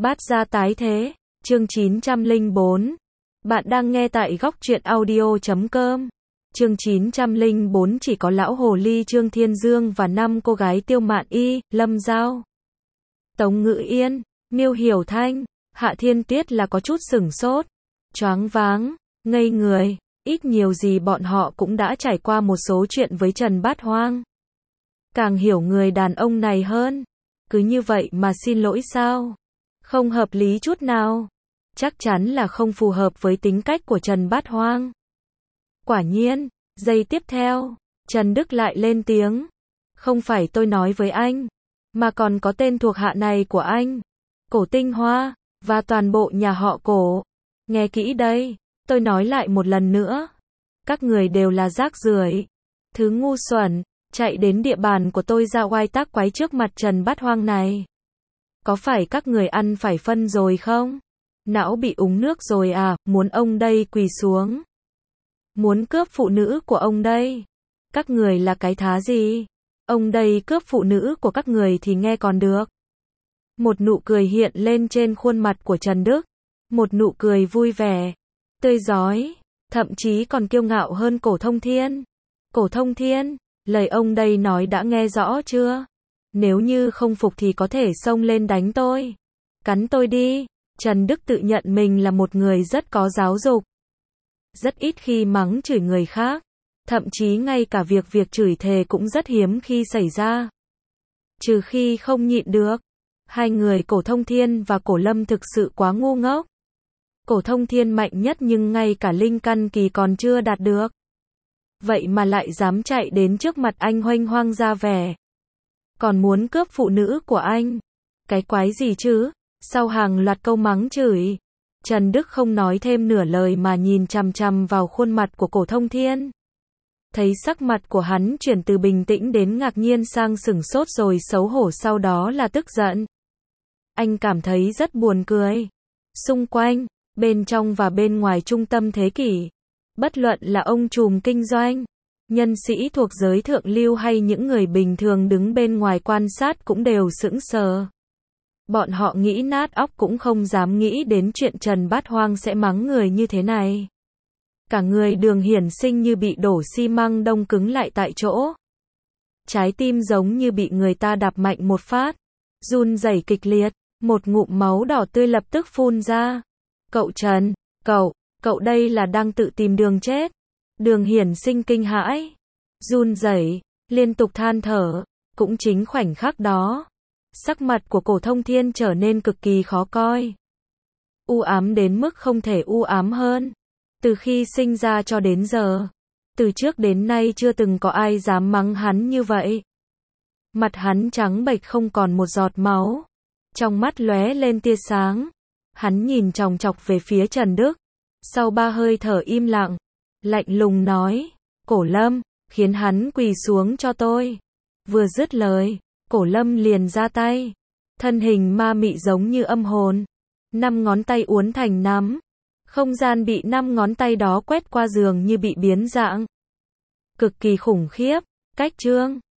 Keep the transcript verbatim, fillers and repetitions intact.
Bát gia tái thế, chương chín trăm lẻ bốn. Bạn đang nghe tại góc truyện audio chấm com. Chương chín trăm lẻ bốn chỉ có lão hồ ly Trương Thiên Dương và năm cô gái Tiêu Mạn Y, Lâm Giao, Tống Ngữ Yên, Miêu Hiểu Thanh, Hạ Thiên Tuyết là có chút sửng sốt, choáng váng, ngây người, ít nhiều gì bọn họ cũng đã trải qua một số chuyện với Trần Bát Hoang. Càng hiểu người đàn ông này hơn, cứ như vậy mà xin lỗi sao? Không hợp lý chút nào. Chắc chắn là không phù hợp với tính cách của Trần Bát Hoang. Quả nhiên, giây tiếp theo, Trần Đức lại lên tiếng. Không phải tôi nói với anh, mà còn có tên thuộc hạ này của anh, Cổ Tinh Hoa, và toàn bộ nhà họ Cổ. Nghe kỹ đây, tôi nói lại một lần nữa. Các người đều là rác rưởi, thứ ngu xuẩn, chạy đến địa bàn của tôi ra oai tác quái trước mặt Trần Bát Hoang này. Có phải các người ăn phải phân rồi không? Não bị uống nước rồi à, muốn ông đây quỳ xuống. Muốn cướp phụ nữ của ông đây. Các người là cái thá gì? Ông đây cướp phụ nữ của các người thì nghe còn được. Một nụ cười hiện lên trên khuôn mặt của Trần Đức. Một nụ cười vui vẻ, tươi rói, thậm chí còn kiêu ngạo hơn Cổ Thông Thiên. Cổ Thông Thiên, lời ông đây nói đã nghe rõ chưa? Nếu như không phục thì có thể xông lên đánh tôi. Cắn tôi đi. Trần Đức tự nhận mình là một người rất có giáo dục. Rất ít khi mắng chửi người khác. Thậm chí ngay cả việc việc chửi thề cũng rất hiếm khi xảy ra. Trừ khi không nhịn được. Hai người Cổ Thông Thiên và Cổ Lâm thực sự quá ngu ngốc. Cổ Thông Thiên mạnh nhất nhưng ngay cả linh căn kỳ còn chưa đạt được. Vậy mà lại dám chạy đến trước mặt anh huênh hoang ra vẻ. Còn muốn cướp phụ nữ của anh. Cái quái gì chứ? Sau hàng loạt câu mắng chửi, Trần Đức không nói thêm nửa lời mà nhìn chằm chằm vào khuôn mặt của Cổ Thông Thiên. Thấy sắc mặt của hắn chuyển từ bình tĩnh đến ngạc nhiên sang sửng sốt rồi xấu hổ sau đó là tức giận. Anh cảm thấy rất buồn cười. Xung quanh, bên trong và bên ngoài trung tâm thế kỷ, bất luận là ông trùm kinh doanh, nhân sĩ thuộc giới thượng lưu hay những người bình thường đứng bên ngoài quan sát cũng đều sững sờ. Bọn họ nghĩ nát óc cũng không dám nghĩ đến chuyện Trần Bát Hoang sẽ mắng người như thế này. Cả người Đường Hiển Sinh như bị đổ xi măng đông cứng lại tại chỗ. Trái tim giống như bị người ta đạp mạnh một phát, run rẩy kịch liệt, một ngụm máu đỏ tươi lập tức phun ra. Cậu Trần, cậu, cậu đây là đang tự tìm đường chết. Đường Hiển Sinh kinh hãi, run rẩy, liên tục than thở. Cũng chính khoảnh khắc đó, sắc mặt của Cổ Thông Thiên trở nên cực kỳ khó coi. U ám đến mức không thể u ám hơn. Từ khi sinh ra cho đến giờ, từ trước đến nay chưa từng có ai dám mắng hắn như vậy. Mặt hắn trắng bệch không còn một giọt máu. Trong mắt lóe lên tia sáng. Hắn nhìn chòng chọc về phía Trần Đức. Sau ba hơi thở im lặng, lạnh lùng nói, Cổ Lâm, khiến hắn quỳ xuống cho tôi. Vừa dứt lời, Cổ Lâm liền ra tay. Thân hình ma mị giống như âm hồn. Năm ngón tay uốn thành nắm. Không gian bị năm ngón tay đó quét qua dường như bị biến dạng. Cực kỳ khủng khiếp. Cách chương